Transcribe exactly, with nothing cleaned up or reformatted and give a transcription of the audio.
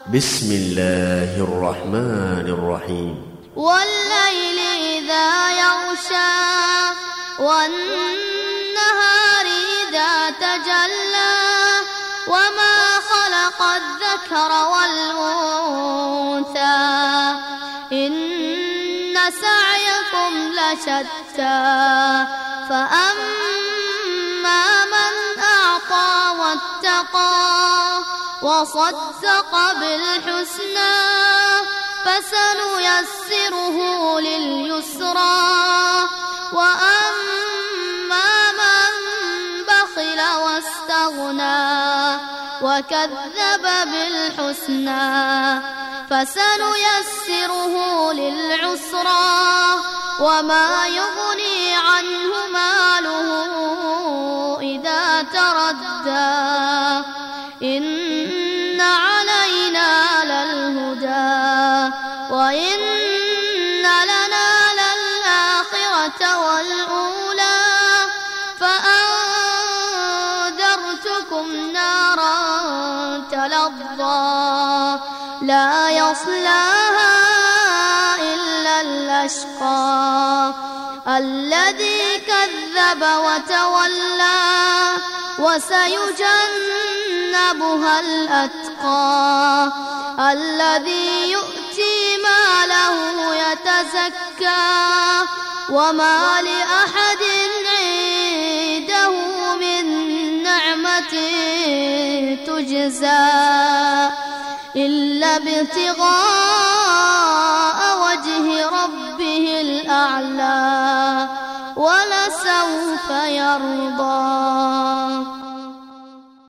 بسم الله الرحمن الرحيم والليل إذا يغشى والنهار إذا تجلى وما خلق الذكر والأنثى إن سعيكم لشتى فأما من أعطى واتقى وصدق بالحسنى فسنيسره لليسرى وأما من بخل واستغنى وكذب بالحسنى فسنيسره للعسرى وما يغني عنه ماله إذا تردى إن علينا للهدى وإن لنا للآخرة والأولى فأنذرتكم نارا تلظى لا يصلاها إلا الأشقى الذي كذب وتولى وسيجنبها الأتقى الذي يؤتي ماله يتزكى وما لأحد عنده من نعمة تجزى إلا ابتغاء وجه ربه الأعلى ولسوف يرضى.